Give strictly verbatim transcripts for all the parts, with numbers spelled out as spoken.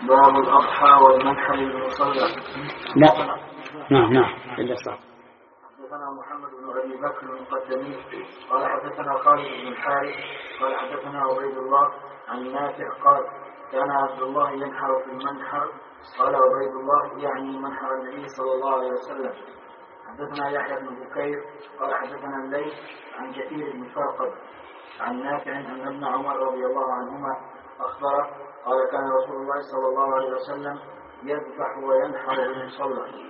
باب الأضحى والمنحر للمصلى. لا نعم نعم إلا صح. حدثنا محمد بن أبي بكر المقدمي قال حدثنا خالد بن الحارث قال حدثنا عبيد الله عن نافع قال كان عبد الله ينحر في المنحر قال عبيد الله يعني منحر النبي صلى الله عليه وسلم. حدثنا يحيى بن بكير قال حدثنا الليث عن كثير بن فرقد عن نافع أن ابن عمر رضي الله عنهما أخبره قال كان رسول الله صلى الله عليه وسلم يذبح وينحر بالمصلى.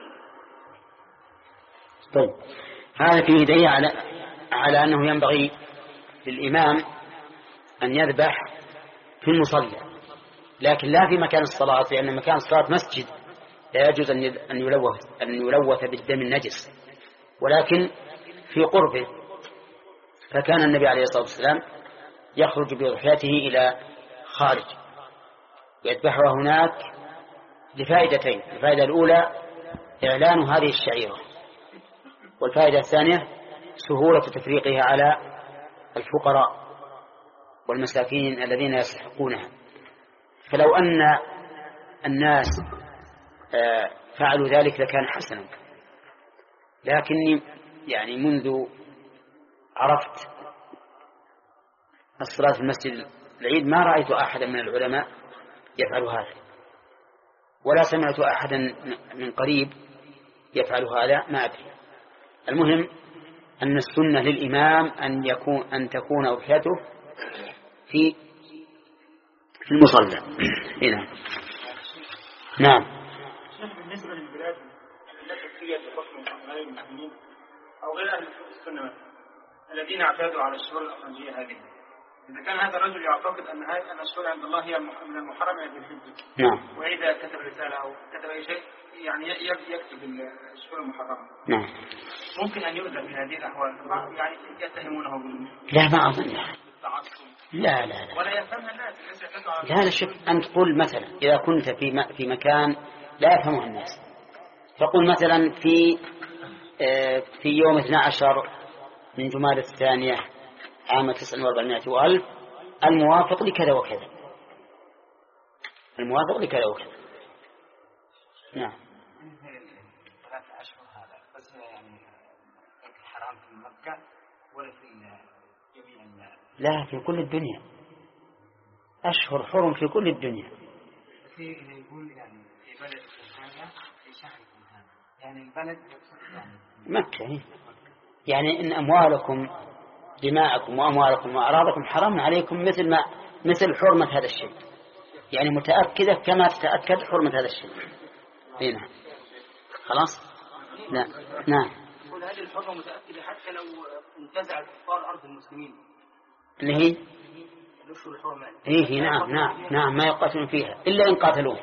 طيب هذا فيه دليل على على أنه ينبغي للإمام أن يذبح في المصلى، لكن لا في مكان الصلاة، لأن مكان الصلاة مسجد لا يجوز أن يلوث أن يلوث بالدم النجس، ولكن في قربه. فكان النبي عليه الصلاة والسلام يخرج بضحيته إلى خارج ويذبحها هناك لفائدتين: الفائدة الأولى إعلان هذه الشعيرة، والفائدة الثانية سهولة تفريقها على الفقراء والمساكين الذين يستحقونها. فلو أن الناس فعلوا ذلك لكان حسنا، لكني يعني منذ عرفت الصلاة في المسجد العيد ما رأيت أحدا من العلماء يفعل هذا، ولا سمعت أحدا من قريب يفعل هذا، ما أدري. المهم أن السنة للإمام أن يكون أن تكون أضحيته في في المصلى. هنا نعم. بالنسبة للبلاد التي فيها بحكم غير المسلمين أو غير أهل السنة الذين اعتادوا على الشهور الأفرنجية هذه، إذا كان هذا الرجل يعتقد أن هذه الشهور عند الله هي من المحرم ذي الحجة، نعم، وإذا كتب رسالة أو كتب أي شيء يعني يكتب الشهور المحرمة، نعم، ممكن أن يؤذى في هذه الأحوال، يعني يتهمونه بال لا ما أظن لا لا لا ولا يفهمها الناس. لا لا شوف، أنت قل مثلا إذا كنت في في مكان لا يفهمه الناس، فقل مثلا في في يوم اثني عشر من جمادى الثانية عام تسعة وأربعمائة وألف الموافق لكذا وكذا، الموافق لكذا وكذا. نعم. ثلاثة أشهر هذا بس يعني حرام في مكة ولا في جميع؟ لا، في كل الدنيا، أشهر حرم في كل الدنيا. في يقول يعني في بلد ثانية في شهر ثاني، يعني البلد يعني مكة، يعني إن أموالكم دماءكم وأموالكم وأعراضكم حرام عليكم مثل ما مثل حرمة هذا الشيء، يعني متأكدة كما تتأكد حرمة هذا الشيء. هنا خلاص. لا نعم. يقول هذه الحرمة متأكدة حتى لو انتزع الكفار أرض المسلمين اللي هي الأشهر الحرمة. إيه نعم نعم نعم، ما يقاتلون فيها إلا إن قاتلوه،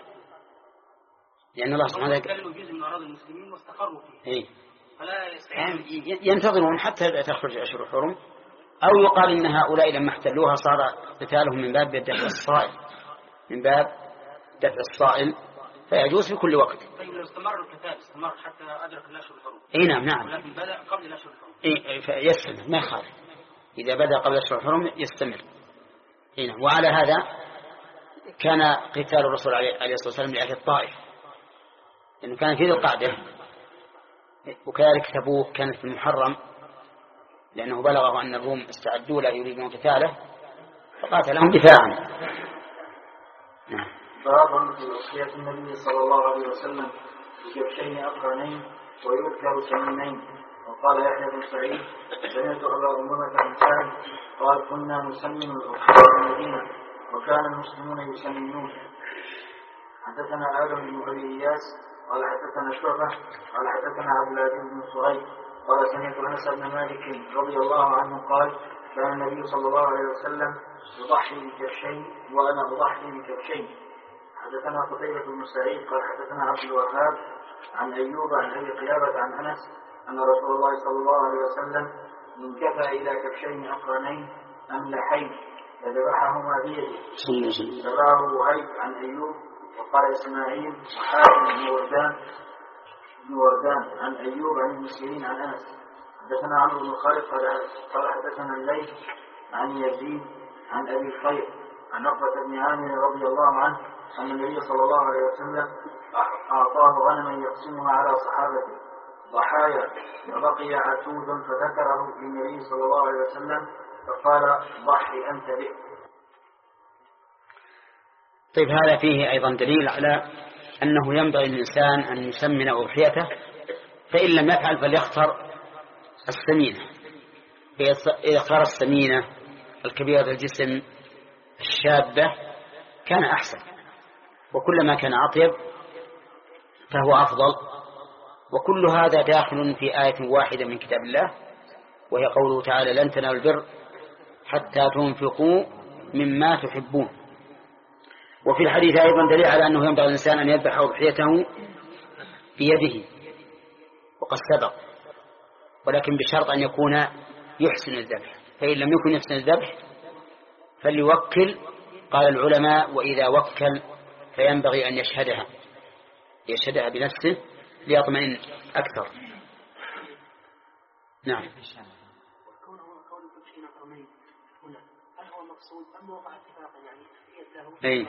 لأن الله سبحانه وتعالى قالوا جزء من أراضي المسلمين واستقروا فيه. إيه فلا يعني ينتظرون حتى تخرج أشهر الحرم، أو يقال إن هؤلاء لما احتلوها صار قتالهم من باب دفع الصائل، من باب دفع الصائل، فيجوز في كل وقت. طيب لو استمر القتال استمر حتى أدرك الأشهر الحرم. إيه نعم نعم. ولكن بدأ قبل الأشهر الحرم. إيه فيستمر ما يخالف، إذا بدأ قبل الأشهر الحرم يستمر. إيه نعم. وعلى هذا كان قتال الرسول عليه الصلاة والسلام لأهل الطائف، لأنه كان في ذي القعدة، وكذلك تبوك كانت في المحرم، لأنه بلغه أن الروم استعدوا لا يريدون قتاله فقاتلهم دفاعا. باب في وصية النبي صلى الله عليه وسلم بكبشين أقرنين ويذكر سمينين. وقال يحيى بن سعيد سمعت أبا أمامة بن سعد قال كنا نسمن الأضحى في المدينة وكان المسلمون يسمنون. حدثنا آدم بن أبي إياس قال حدثنا شعبة قال حدثنا عبد العزيز بن صهيب قال سمعت أنس بن مالك رضي الله عنه قال كان النبي صلى الله عليه وسلم يضحي بكبشين وأنا أضحي بكبشين. حدثنا قتيبة بن سعيد قال حدثنا عبد الوهاب عن أيوب عن أبي قلابة عن أنس أن رسول الله صلى الله عليه وسلم انكفى إلى كبشين أقرنين أملحين فذبحهما بيده. رواه وهيب عن أيوب وقال إسماعيل وحاتم بن وردان بن وردان عن أيوب عن المسلمين عن أنس. حدثنا عمرو بن خالد قال حدثنا الليث عن يزيد عن أبي الخير عن عقبة بن عامر رضي الله عنه أن النبي صلى الله عليه وسلم أعطاه غنما يقسمها على صحابته ضحايا وبقي عتود فذكره للنبي صلى الله عليه وسلم فقال ضحي أنت به. طيب هذا فيه أيضا دليل على أنه ينبغي الإنسان أن يسمن أضحيته، فإن لم يفعل فليختر السمينة. إذا اختار السمينة الكبيرة الجسم الشابة كان أحسن، وكلما كان أطيب فهو أفضل. وكل هذا داخل في آية واحدة من كتاب الله، وهي قوله تعالى لن تنالوا البر حتى تنفقوا مما تحبون. وفي الحديث أيضا دليل على أنه ينبغي الإنسان أن يذبح أضحيته بيده وقد سبق، ولكن بشرط أن يكون يحسن الذبح، فإن لم يكن يحسن الذبح فليوكل. قال العلماء وإذا وكل فينبغي أن يشهدها يشهدها بنفسه ليطمئن أكثر. نعم. أي.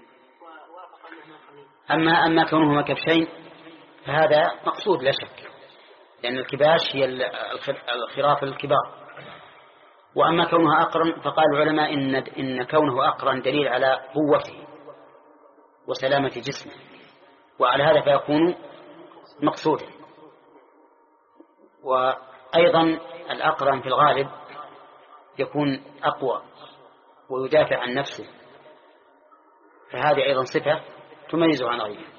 أما أما كونهما كبشين فهذا مقصود لا شك، لأن الكباش هي الخراف الكبار. وأما كونها أقرن فقال العلماء إن إن كونه أقرن دليل على قوته وسلامة جسمه، وعلى هذا فيكون مقصودا. وأيضا الأقرن في الغالب يكون أقوى ويدافع عن نفسه، فهذه أيضا صفة تميزه عن غيره.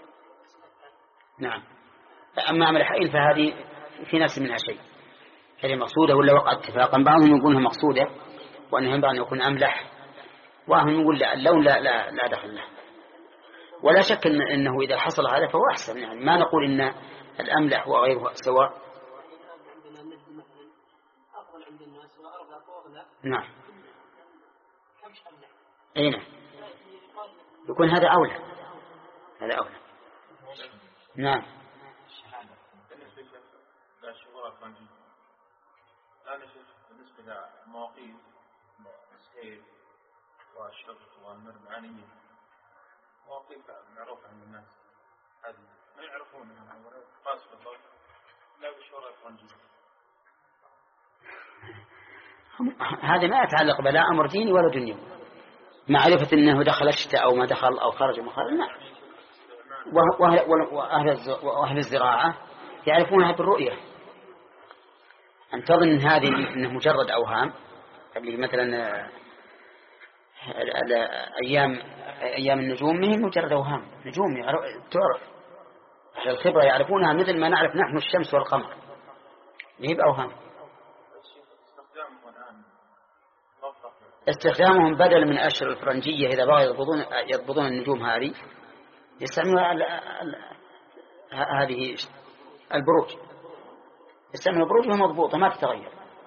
نعم. أما عمل حائل فهذه في نفس منها شيء، هذه مقصودة ولا وقع اتفاقا. بعضهم يقولها مقصودة وأنه ينبغي أن يكون أملح، وهم يقول لا اللون لا لا لا دخل له. ولا شك إن إنه إذا حصل هذا فهو أحسن، يعني ما نقول إن الأملح وغيره سواء. نعم. أي نعم، يكون هذا أولى، هذا أولى. نعم. أنا شوف بالنسبة لمواقيت السير والشرط والمرمانية مواقيت معروفة عند الناس، هذه ما يعرفونها ولا خاص بالضبط لا بالشورى الفرنجية. هذا ما يتعلق بلا أمر ديني ولا دنيوي، معرفة أنه دخل الشتاء أو ما دخل أو خرج مخرج. نعم. وأهل الزراعة يعرفونها بالرؤية. أن تظن هذه إنه مجرد أوهام، اللي مثلا أيام أيام النجوم ما هي مجرد أوهام، نجوم تعرف، أهل الخبرة يعرفونها مثل ما نعرف نحن الشمس والقمر، ما هي بأوهام. استخدامهم بدل من أشهر الفرنجية إذا بغوا يضبطون يضبطون النجوم هذه يستعملون هذه البروج، يستعملون بروجها مضبوطة ما تتغير.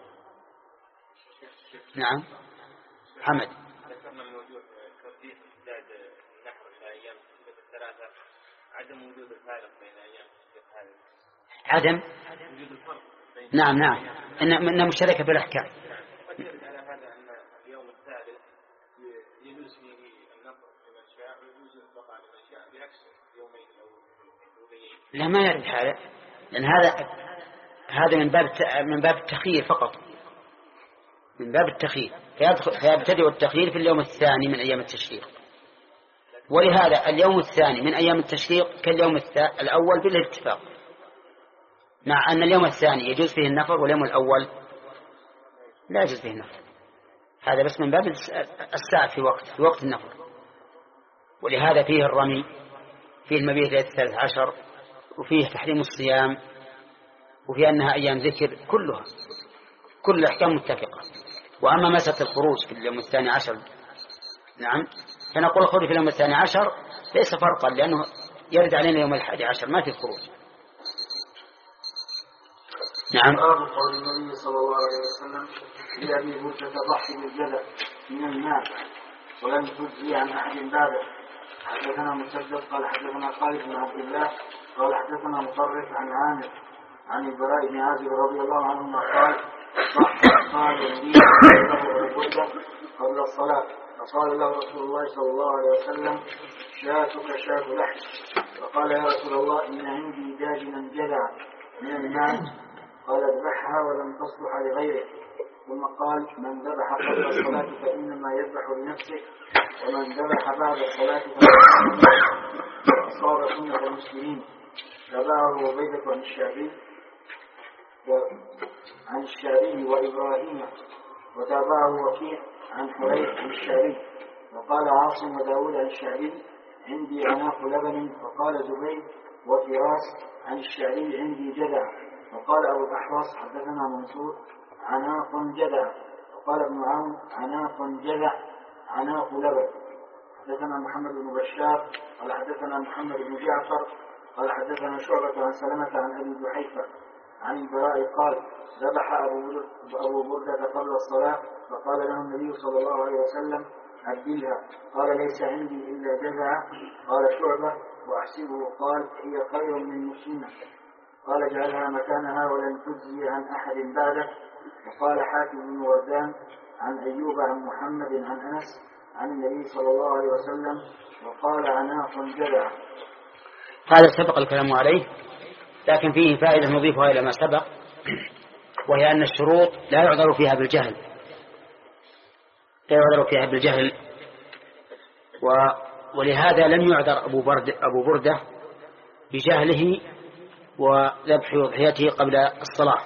نعم. حمد. ذكرنا من وجود ترتيب إعداد النحر في أيام الثلاثة، عدم وجود الفارق بين أيام هذه. عدم وجود الفرق. نعم نعم إن إن مشتركة بالأحكام. على هذا أن اليوم الثالث يجوز فيه النفر لمن شاء ويجوز البقاء لمن شاء بعكس يومين الأولين. لا ما يعرف هذا، لأن هذا هذا من باب من باب التخيير فقط، من باب التخيير، فيبتدئ التخيير في اليوم الثاني من أيام التشريق. ولهذا اليوم الثاني من أيام التشريق كاليوم الأول بالاتفاق، مع أن اليوم الثاني يجوز فيه النفر واليوم الأول لا يجوز فيه النفر. هذا بس من باب الساعة في وقت في وقت النفر. ولهذا فيه الرمي، فيه المبيت ليلة الثالث عشر، وفيه تحريم الصيام، وفي أنها أيام ذكر، كلها كل الأحكام متفقة. وأما مسألة الخروج في اليوم الثاني عشر، نعم، فنقول الخروج في اليوم الثاني عشر ليس فرقا، لأنه يرد علينا يوم الحادي عشر ما في خروج. نعم. باب قول النبي صلى الله عليه وسلم لأبي موسى ضحي بالجزع من المال ولم تجزي عن أحد بعده. حدثنا مسدد قال حدثنا خالد بن عبد الله قال حدثنا مطرف عن عامر عن البراء بن عازب رضي الله عنهما قال ضحى قال لي قبل الصلاة فقال له رسول الله صلى الله عليه وسلم شاتك شات لحم. فقال يا رسول الله إن عندي داجنا جدع من الماء. قال اذبحها ولم تصلح لغيره. ثم قال من ذبح قبل الصلاة فإنما يذبح لنفسه ومن ذبح بعد الصلاة فإنما أصاب سنة المسلمين. تابعه عبيدة عن الشعبي عن الشعبي وإبراهيم وتابعه وكيع عن حريث عن الشعبي. وقال عاصم وداود عن الشعبي عندي عناق لبن. وقال زبيد وفراس عن الشعبي عندي جدع. وقال أبو الأحوص حدثنا منصور عناق جدع. وقال ابن عون عناق جدع عناق لبن. حدثنا محمد بن بشار قال حدثنا محمد بن جعفر قال حدثنا شعبة عن سلمة عن أبي جحيفة عن البراء قال ذبح أبو بردة قبل الصلاة فقال له النبي صلى الله عليه وسلم عدلها. قال ليس عندي إلا جزعة. قال شعبة وأحسبه قال هي خير من مسلمة. قال اجعلها مكانها ولن تجزي عن أحد بعدك. وقال حاتم بن وردان عن أيوب عن محمد عن أنس عن النبي صلى الله عليه وسلم وقال عناق جدع. هذا سبق الكلام عليه، لكن فيه فائدة نضيفها إلى ما سبق، وهي أن الشروط لا يعذر فيها بالجهل لا يعذر فيها بالجهل و... ولهذا لم يعذر أبو, برد... أبو بردة بجهله وذبح أضحيته قبل الصلاة،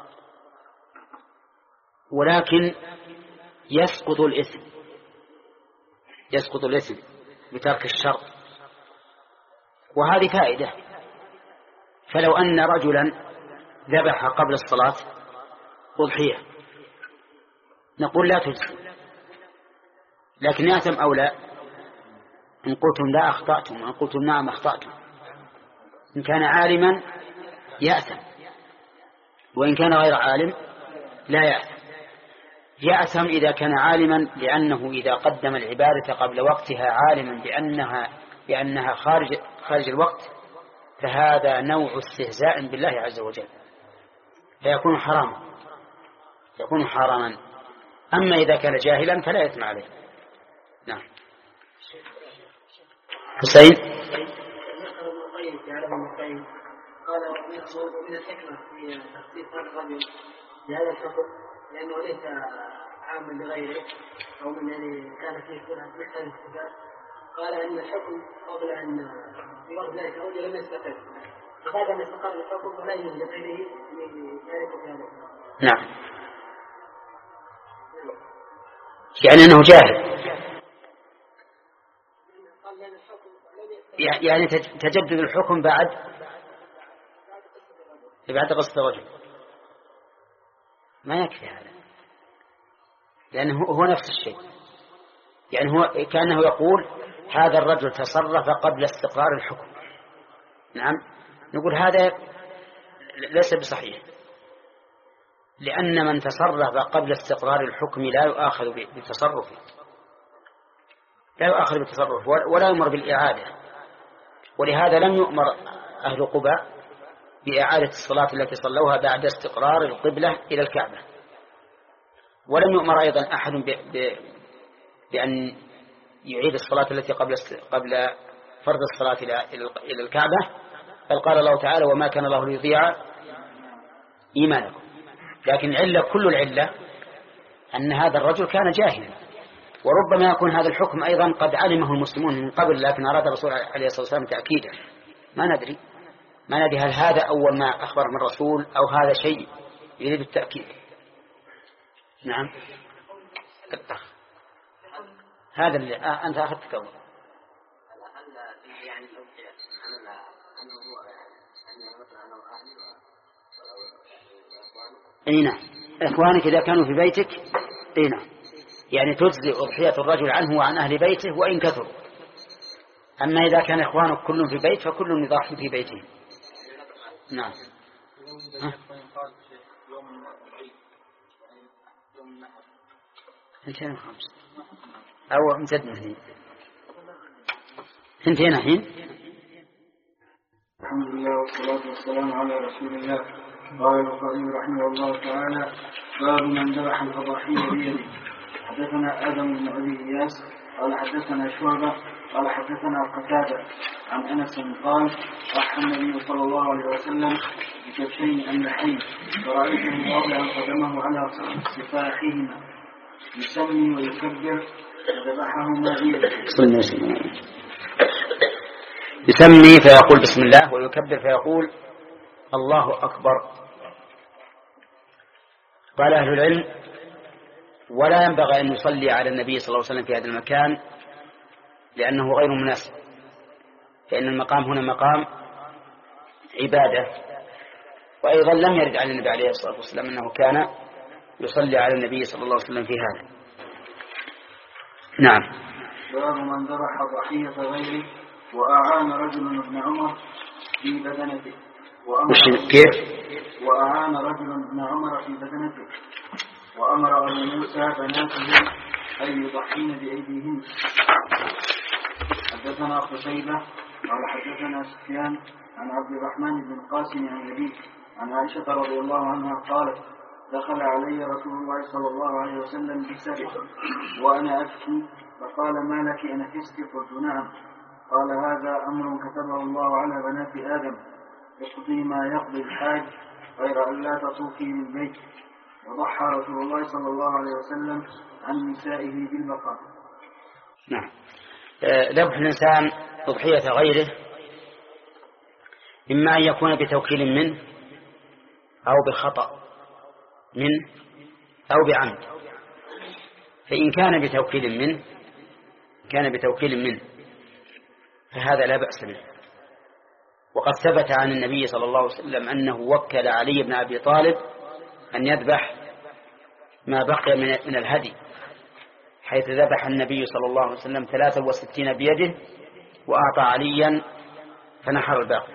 ولكن يسقط الإثم يسقط الإثم بترك الشرط. وهذه فائدة. فلو أن رجلا ذبح قبل الصلاة أضحية نقول لا تجزي، لكن يأثم أو لا؟ إن قلتم لا أخطأتم وإن قلتم نعم أخطأتم. إن كان عالما يأثم، وإن كان غير عالم لا يأثم. يأثم إذا كان عالما، لأنه إذا قدم العبادة قبل وقتها عالما بأنها, بأنها خارج, خارج الوقت فهذا نوع استهزاء بالله عز وجل، فيكون حراما يكون حراما. أما إذا كان جاهلا فلا يثم عليه. نعم. حسين قال من الحكمة في تخصيص هذا الرجل بهذا الحكم لأنه ليس عاما لغيره أو من يعني كان فيه كل محتاج استفاد. قال أن الحكم قبل أن يرد ذلك الرجل لم يستفد، فبعد أن استقر الحكم فلا يجوز لغيره يشارك في هذا. نعم، يعني أنه جاهل، يعني تجدد الحكم بعد بعد قصة الرجل ما يكفي هذا، لأنه هو نفس الشيء. يعني هو كأنه يقول هذا الرجل تصرف قبل استقرار الحكم. نعم، نقول هذا ليس بصحيح، لأن من تصرف قبل استقرار الحكم لا يؤاخذ بتصرفه لا يؤاخذ بالتصرف ولا يؤمر بالإعادة. ولهذا لم يؤمر أهل قباء بإعادة الصلاة التي صلوها بعد استقرار القبلة إلى الكعبة، ولم يؤمر أيضا أحد بأن يعيد الصلاة التي قبل قبل فرض الصلاة إلى الكعبة، بل قال الله تعالى وما كان الله ليضيع إيمانكم. لكن العلة كل العلة أن هذا الرجل كان جاهلا، وربما يكون هذا الحكم أيضا قد علمه المسلمون من قبل، لكن أراد الرسول عليه الصلاة والسلام تأكيده. ما ندري ما ندري هل هذا أول ما أخبر من الرسول أو هذا شيء يريد التأكيد. نعم، هذا اللي آه أنت أخذت كون أي نعم، إخوانك إذا كانوا في بيتك أي نعم، يعني تجزي أضحية الرجل عنه وعن أهل بيته وإن كثروا. أما إذا كان إخوانك كلهم في بيت فكل يضحي في بيته. نعم. انتهينا خمس أو امتدنا هنا انتهينا الحين. الحمد لله والصلاة والسلام على رسول الله. قال البخاري رحمه الله تعالى باب من ذبح الأضاحي بيده. حدثنا آدم بن أبي إياس قال حدثنا شعبة قال حدثنا قتادة عن أنس قال ضحى النبي صلى الله عليه وسلم بكبشين أملحين فرأيته واضعا قدمه على سفاحهما يسمي ويكبر فذبحهما بيده. يسمي فيقول بسم الله ويكبر فيقول الله أكبر. قال أهل العلم ولا ينبغي أن يصلي على النبي صلى الله عليه وسلم في هذا المكان لأنه غير مناسب، فإن المقام هنا مقام عبادة. وأيضا لم يرد عن النبي عليه الصلاة والسلام أنه كان يصلي على النبي صلى الله عليه وسلم في هذا. نعم. باب من ذبح ضحية غيره وأعان رجل ابن عمر في بدنته كيف؟ وأعان رجل ابن عمر في بدنته وأمر أبو موسى بناته أن يضحين بأيديهن. حدثنا قتيبة قال حدثنا سفيان عن عبد الرحمن بن القاسم عن أبيه عن عائشة رضي الله عنها قالت دخل علي رسول الله صلى الله عليه وسلم بسبع وأنا أبكي فقال ما لك أنا فسك؟ قلت نعم. قال هذا أمر كتبه الله على بنات آدم اقضي ما يقضي الحاج غير أن لا تطوفي من بيت. وضحى رسول الله صلى الله عليه وسلم عن نسائه بالبقاء. نعم. ذبح الإنسان تضحية غيره إما أن يكون بتوكيل منه أو بخطأ منه أو بعمد. فإن كان بتوكيل منه كان بتوكيل منه فهذا لا بأس به. وقد ثبت عن النبي صلى الله عليه وسلم أنه وكل علي بن أبي طالب أن يذبح ما بقي من الهدي، حيث ذبح النبي صلى الله عليه وسلم ثلاثة وستين بيده وأعطى عليا فنحر الباقي.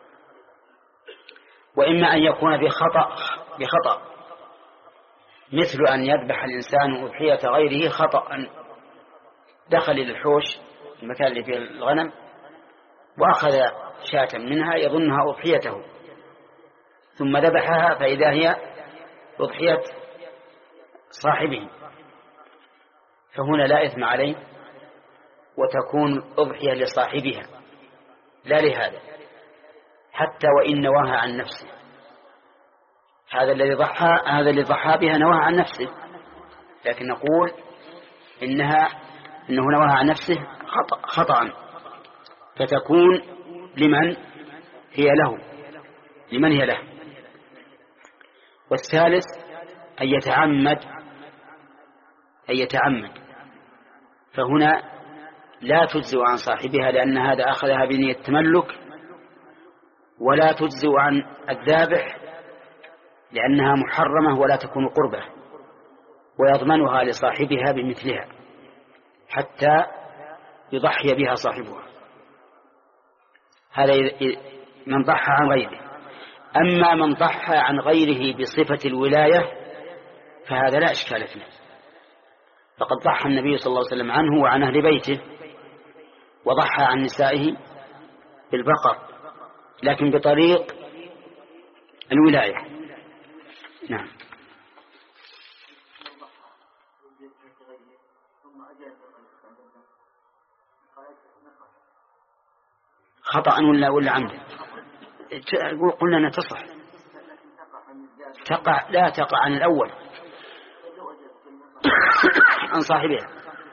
وإما أن يكون بخطأ بخطأ مثل أن يذبح الإنسان أضحية غيره خطأ، دخل إلى الحوش المكان اللي فيه الغنم وأخذ شاة منها يظنها أضحيته ثم ذبحها فإذا هي أضحية صاحبه، فهنا لا إثم عليه وتكون أضحية لصاحبها لا لهذا، حتى وإن نواها عن نفسه. هذا الذي ضحى هذا الذي ضحى بها نواها عن نفسه، لكن نقول إنها إنه نواها عن نفسه خطأ خطأ فتكون لمن هي له لمن هي له. والثالث أن يتعمد أن يتعمد فهنا لا تجزئ عن صاحبها لأن هذا أخذها بنية التملك، ولا تجزئ عن الذابح لأنها محرمة ولا تكون قربة، ويضمنها لصاحبها بمثلها حتى يضحي بها صاحبها. هذا من ضحى عن غيره. أما من ضحى عن غيره بصفة الولاية فهذا لا إشكال فيه، فقد ضحى النبي صلى الله عليه وسلم عنه وعن أهل بيته، وضحى عن نسائه بالبقر لكن بطريق الولاية. نعم. خطأ ولا ولا عمدا؟ قلنا أنها تصح تقع لا تقع عن الأول عن صاحبها،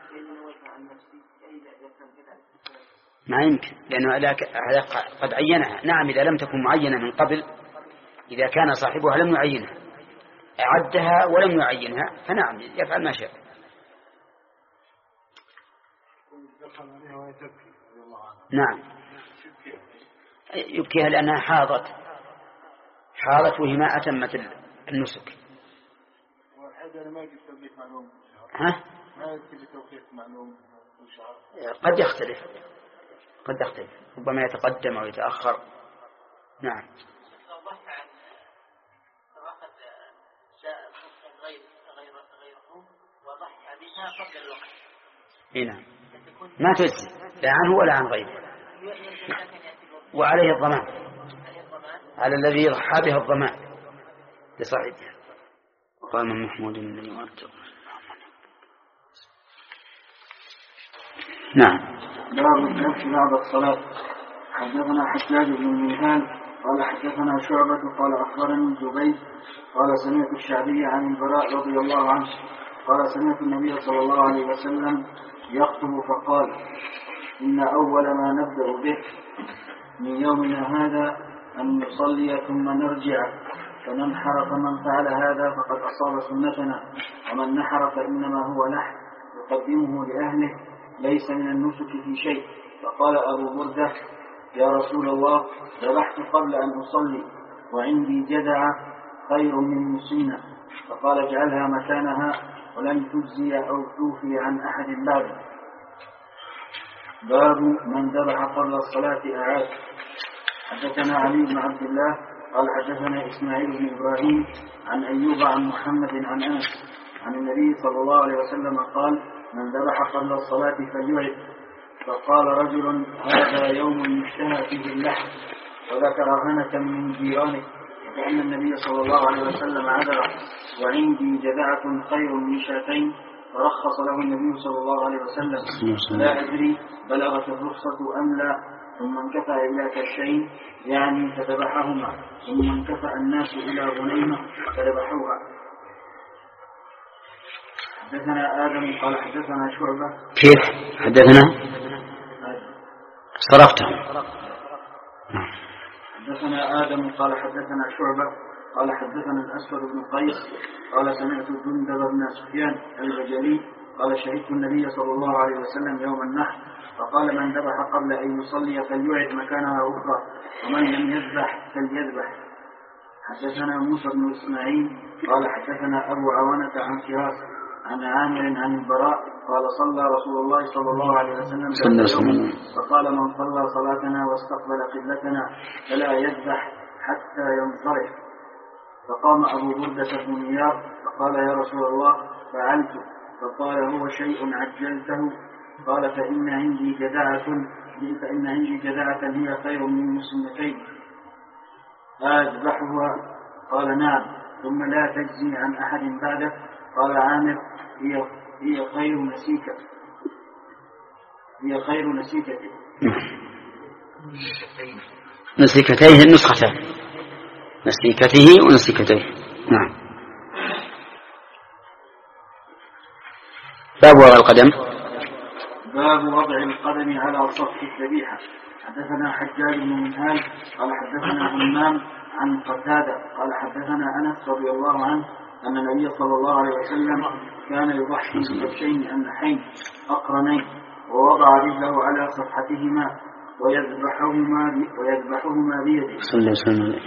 ما يمكن لأنه قد عينها. نعم إذا لم تكن معينة من قبل، إذا كان صاحبها لم يعينها أعدها ولم يعينها فنعم يفعل ما شاء. نعم يبكيها لأنها حاضت حاضت وهي ما أتمت النسك. ها؟ قد يختلف قد يختلف ربما يتقدم أو يتأخر. نعم. نعم ما تجزي لا عنه ولا عن غيره، وعليه الضمان على الذي ضحى بها الضمان لصاحبها. قال من محمود الذي وارجو نعم. باب الذبح بعد الصلاة. حدثنا حجاج بن المنهال قال حدثنا شعبة قال أخبرني زبيد قال سمعت الشعبي عن البراء رضي الله عنه قال سمعت النبي صلى الله عليه وسلم يخطب فقال إن أول ما نبدأ به من يومنا هذا أن نصلي ثم نرجع فننحر، فمن فعل هذا فقد أصاب سنتنا، ومن نحر فإنما هو نحر يقدمه لأهله ليس من النسك في شيء. فقال أبو بردة يا رسول الله ذبحت قبل أن أصلي وعندي جدعة خير من مسنة، فقال اجعلها مكانها ولن تجزي أو توفي عن أحد بعد. باب من ذبح قبل الصلاة أعاد. حدثنا علي بن عبد الله قال حدثنا إسماعيل بن إبراهيم عن أيوب عن محمد عن أنس عن النبي صلى الله عليه وسلم قال من ذبح قبل الصلاة فليعد. فقال رجل هذا يوم يشتهى فيه اللحم، وذكر هنة من جيرانه، فإن النبي صلى الله عليه وسلم عدل وعندي جذعة خير من شاتين، فرخص له النبي صلى الله عليه وسلم. لا أدري بلغت الرخصة أم لا. ثم انكفأ إلى كشين يعني فذبحهما، ثم انكفأ الناس إلى غنيمة فذبحوها. حدثنا آدم قال حدثنا شعبة. كيف حدثنا؟ صرفته. حدثنا آدم قال حدثنا شعبة قال حدثنا الأسود بن قيس قال سمعت جندب بن سفيان البجلي قال شهدت النبي صلى الله عليه وسلم يوم النحر فقال من ذبح قبل أن يصلي فليعد مكانها أخرى، ومن لم يذبح فليذبح. حدثنا موسى بن إسماعيل قال حدثنا أبو عوانة عن فراس عن عامر عن البراء قال صلى رسول الله صلى الله عليه وسلم يوم فقال من صلى صلاتنا واستقبل قبلتنا فلا يذبح حتى ينصرف. فقام أبو بردة بن نيار فقال يا رسول الله فعلت. فقال هو شيء عجلته. قال فإن عندي جذعة فإن عندي جذعة هي خير من مسنتين أذبحها. قال نعم. ثم لا تجزي عن أحد بعده. قال عامر هي هي خير نسيكة هي خير نسيكة نسيكتيه النسختان نسيكته ونسيكتيه. نعم. باب وضع القدم. باب وضع القدم على سطح الذبيحة. حدثنا حجاج بن منهال قال حدثنا همام عن قتادة قال حدثنا أنس رضي الله عنه أن النبي صلى الله عليه وسلم كان يضحي بكبشين أملحين أقرنين ووضع رجله على صفحتهما ويذبحهما ويذبحهما بيده. صلى الله عليه وسلم.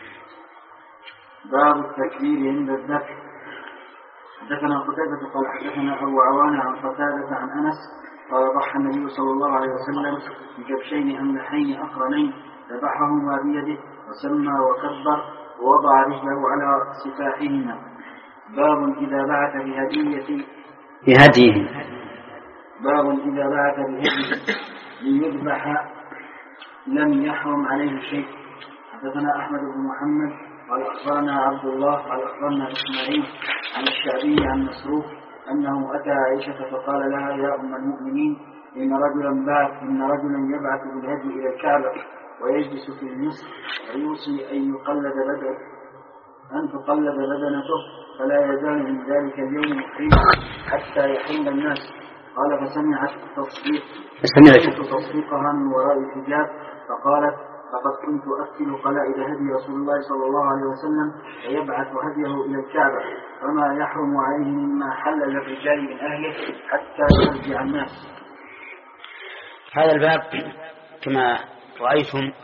باب التكبير عند الذبح. حدثنا قتادة قال حدثنا أبو عوانة عن قتادة عن أنس قال ضحى النبي صلى الله عليه وسلم بكبشين أملحين أقرنين ذبحهما بيده وسمى وكبر ووضع رجله على سفاحهما. باب إذا بعث بهدية بهديه باب إذا بعث بهدية ليذبح لم يحرم عليه شيء. حدثنا أحمد بن محمد قال أخبرنا عبد الله قال أخبرنا إسماعيل عن الشعبي عن مسروق أنه أتى عائشة فقال لها يا أم المؤمنين إن رجلا بعث إن رجلا يبعث بالهدي إلى الكعبة ويجلس في المسجد ويوصي أن يقلد بدنه أن تقلد بدنته فلا يزال من ذلك اليوم محرما حتى يحل الناس. قال فسمعت تصديق سمعت تصديقها من وراء الحجاب فقالت لقد كنت أكل قلائد هدي رسول الله صلى الله عليه وسلم ويبعث هديه إلى الكعبة فما يحرم عليه مما حل للرجال من أهله حتى يرجع الناس. هذا الباب كما رأيتم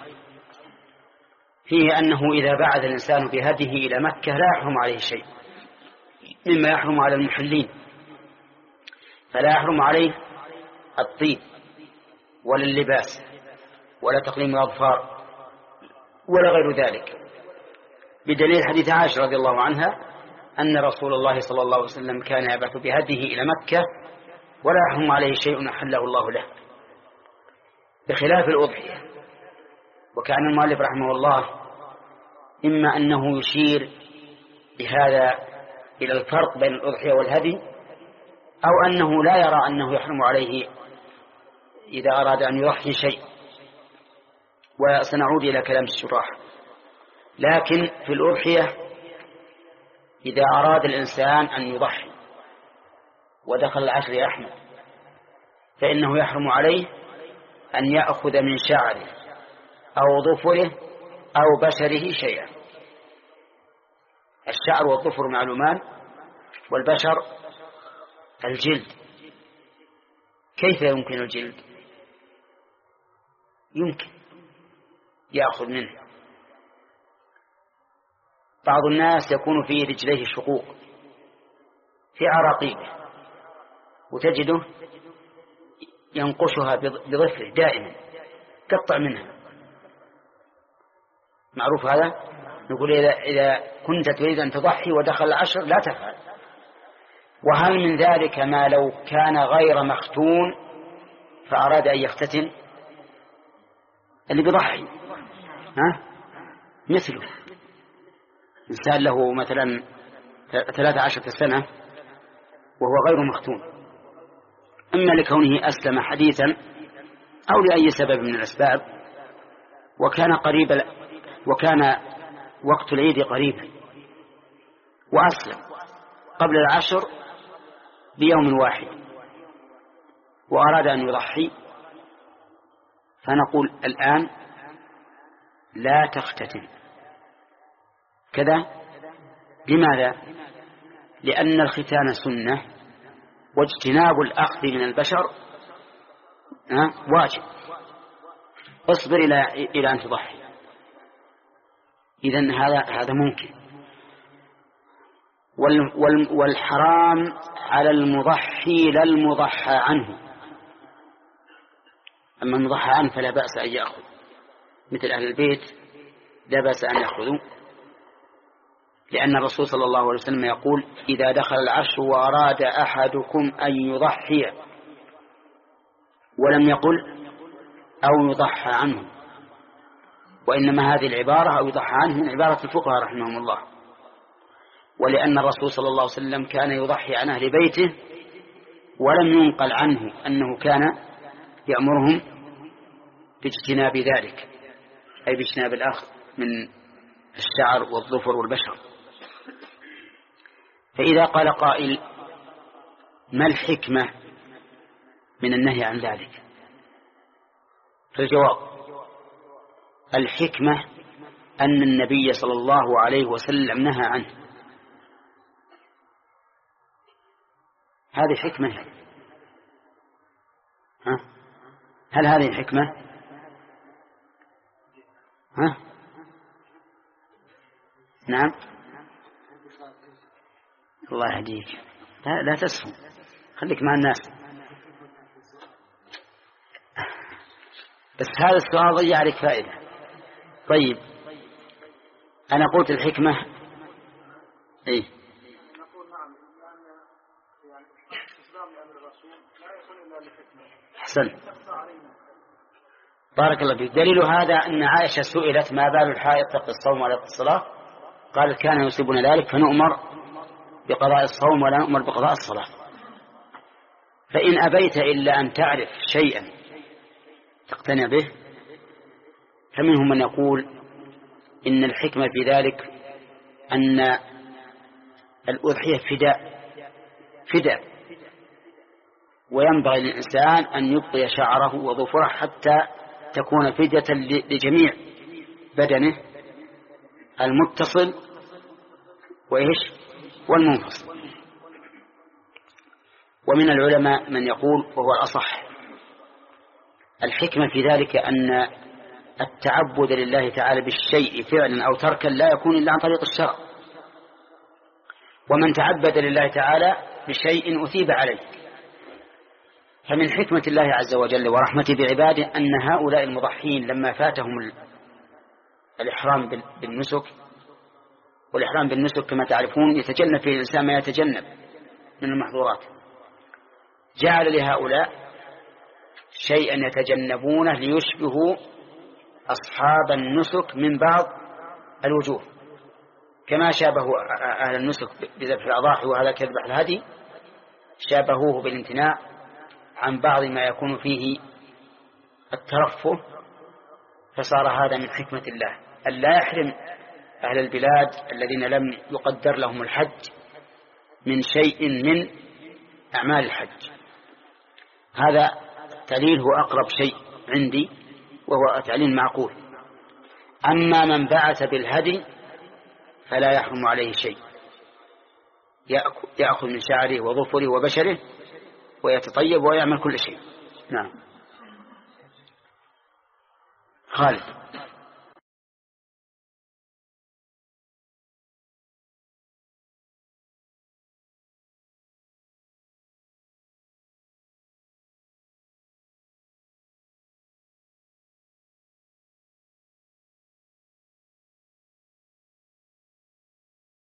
فيه أنه إذا بعث الإنسان بهديه إلى مكة لا يحرم عليه شيء مما يحرم على المحلين، فلا يحرم عليه الطيب ولا اللباس ولا تقليم الأظفار ولا غير ذلك، بدليل حديث عائشة رضي الله عنها أن رسول الله صلى الله عليه وسلم كان يبعث بهديه إلى مكة ولا يحرم عليه شيء أحله الله له، بخلاف الأضحية. وكان المؤلف رحمه الله إما أنه يشير بهذا إلى الفرق بين الأضحية والهدي، أو أنه لا يرى أنه يحرم عليه إذا أراد أن يضحي شيء، وسنعود إلى كلام الشراح. لكن في الأضحية إذا أراد الإنسان أن يضحي ودخل العشر يا أحمد، فإنه يحرم عليه أن يأخذ من شعره أو ظفره أو بشره شيئا. الشعر والظفر معلومان، والبشر الجلد. كيف يمكن الجلد؟ يمكن يأخذ منه. بعض الناس يكون في رجليه شقوق في عراقيبه، وتجده ينقشها بظفره دائما، قطع منها. معروف هذا؟ نقول إذا, إذا كنت تريد أن تضحي ودخل العشر لا تفعل. وهل من ذلك ما لو كان غير مختون فأراد أن يختتن؟ اللي بيضحي ها مثله إنسان له مثلا ثلاثة عشرة سنة وهو غير مختون، إما لكونه أسلم حديثا أو لأي سبب من الأسباب، وكان قريب وكان وقت العيد قريبا وأسلم قبل العشر بيوم واحد وأراد أن يضحي، فنقول الآن لا تختتن كذا. لماذا؟ لأن الختان سنة، واجتناب الأخذ من البشر واجب. اصبر إلى إلى أن تضحي. إذن هذا هذا ممكن. والحرام على المضحي لا المضحى عنه. أما المضحى عنه فلا بأس أن يأخذ، مثل أهل البيت لا بأس أن يأخذوا، لأن الرسول صلى الله عليه وسلم يقول: إذا دخل العشر وأراد أحدكم أن يضحي، ولم يقل أو يضحى عنه، وإنما هذه العبارة أو يضحى عنه من عبارة الفقهاء رحمهم الله. ولأن الرسول صلى الله عليه وسلم كان يضحي عن أهل بيته، ولم ينقل عنه أنه كان يأمرهم باجتناب ذلك، أي باجتناب الأخذ من الشعر والظفر والبشر. فإذا قال قائل: ما الحكمة من النهي عن ذلك؟ فالجواب: الحكمة أن النبي صلى الله عليه وسلم نهى عنه. هذه حكمة. ها؟ هل هذه حكمة؟ ها؟ نعم. الله يهديك، لا, لا تسهم، خليك مع الناس. بس هذا السؤال ضيع عليك فائدة. طيب أنا قلت الحكمة إيه؟ نقول نعم، لأن يعني استسلام لأمر الرسول لا يكون إلا لحكمة. أحسن، بارك الله فيك. دليل هذا أن عائشة سئلت: ما بال الحائض تقضي الصوم ولا الصلاة؟ قالت: كان يصيبنا ذلك فنؤمر بقضاء الصوم ولا نؤمر بقضاء الصلاة. فإن أبيت إلا أن تعرف شيئا تقتنع به، فمنهم من يقول إن الحكمة في ذلك أن الأضحية فداء فداء وينبغي للإنسان أن يبقي شعره وظفره حتى تكون فدية لجميع بدنه المتصل وإيش والمنفصل. ومن العلماء من يقول، وهو الأصح، الحكمة في ذلك أن التعبد لله تعالى بالشيء فعلا أو تركا لا يكون إلا عن طريق الشرع، ومن تعبد لله تعالى بشيء أثيب عليه. فمن حكمة الله عز وجل ورحمته بعباده أن هؤلاء المضحين لما فاتهم الإحرام بالنسك، والإحرام بالنسك كما تعرفون يتجنب فيه الإنسان ما يتجنب من المحظورات، جعل لهؤلاء شيئا يتجنبونه ليشبهوا أصحاب النسك من بعض الوجوه، كما شابهوا أهل النسك بذبح الأضاحي وهذا كذبح الهدي، شابهوه بالامتناع عن بعض ما يكون فيه الترفه فصار هذا من حكمة الله أن لا يحرم أهل البلاد الذين لم يقدر لهم الحج من شيء من أعمال الحج. هذا التعليل هو أقرب شيء عندي وهو تعليل معقول. أما من بعث بالهدي فلا يحرم عليه شيء، يأخذ من شعره وظفره وبشره ويتطيب ويعمل كل شيء. نعم. خالد.